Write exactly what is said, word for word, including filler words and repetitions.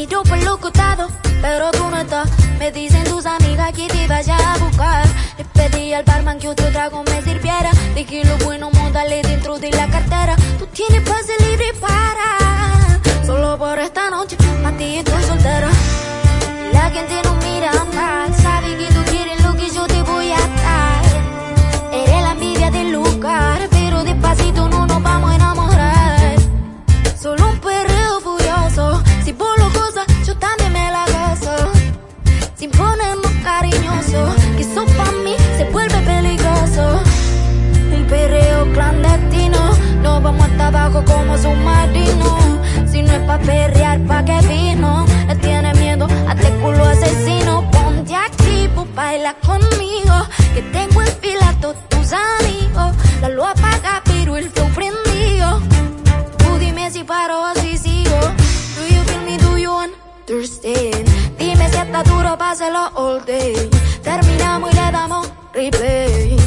miro por los costados, pero tú no estás. Me dicen tus amigas que te vaya a buscar. Le pedí al barman que otro trago me sirviera. Dije lo bueno, móndale dentro de la cartera. Tú tienes pase libre para. Solo por esta noche, para ti estoy soltera. La gente no mira mal, sabe que tú quieres lo que yo te voy a dar. Eres la envidia del lugar, pero despacito no nos vamos a enamorar. Solo un perreo furioso, si por lo cosa yo también me la gozo. Sin ponernos cariñoso, que eso pa' mí se vuelve peligroso. Un perreo clandestino, nos vamos hasta abajo como submarinos. Si no es pa' perrear, pa' que vino. Le tiene miedo a este culo asesino. Ponte aquí, pues baila conmigo, que tengo en fila a todos tus amigos. La luz apaga, pero el flow prendido. Tú dime si paro o si sigo. Do you feel me, do you understand? Dime si está duro, páselo all day. Terminamos y le damos replay.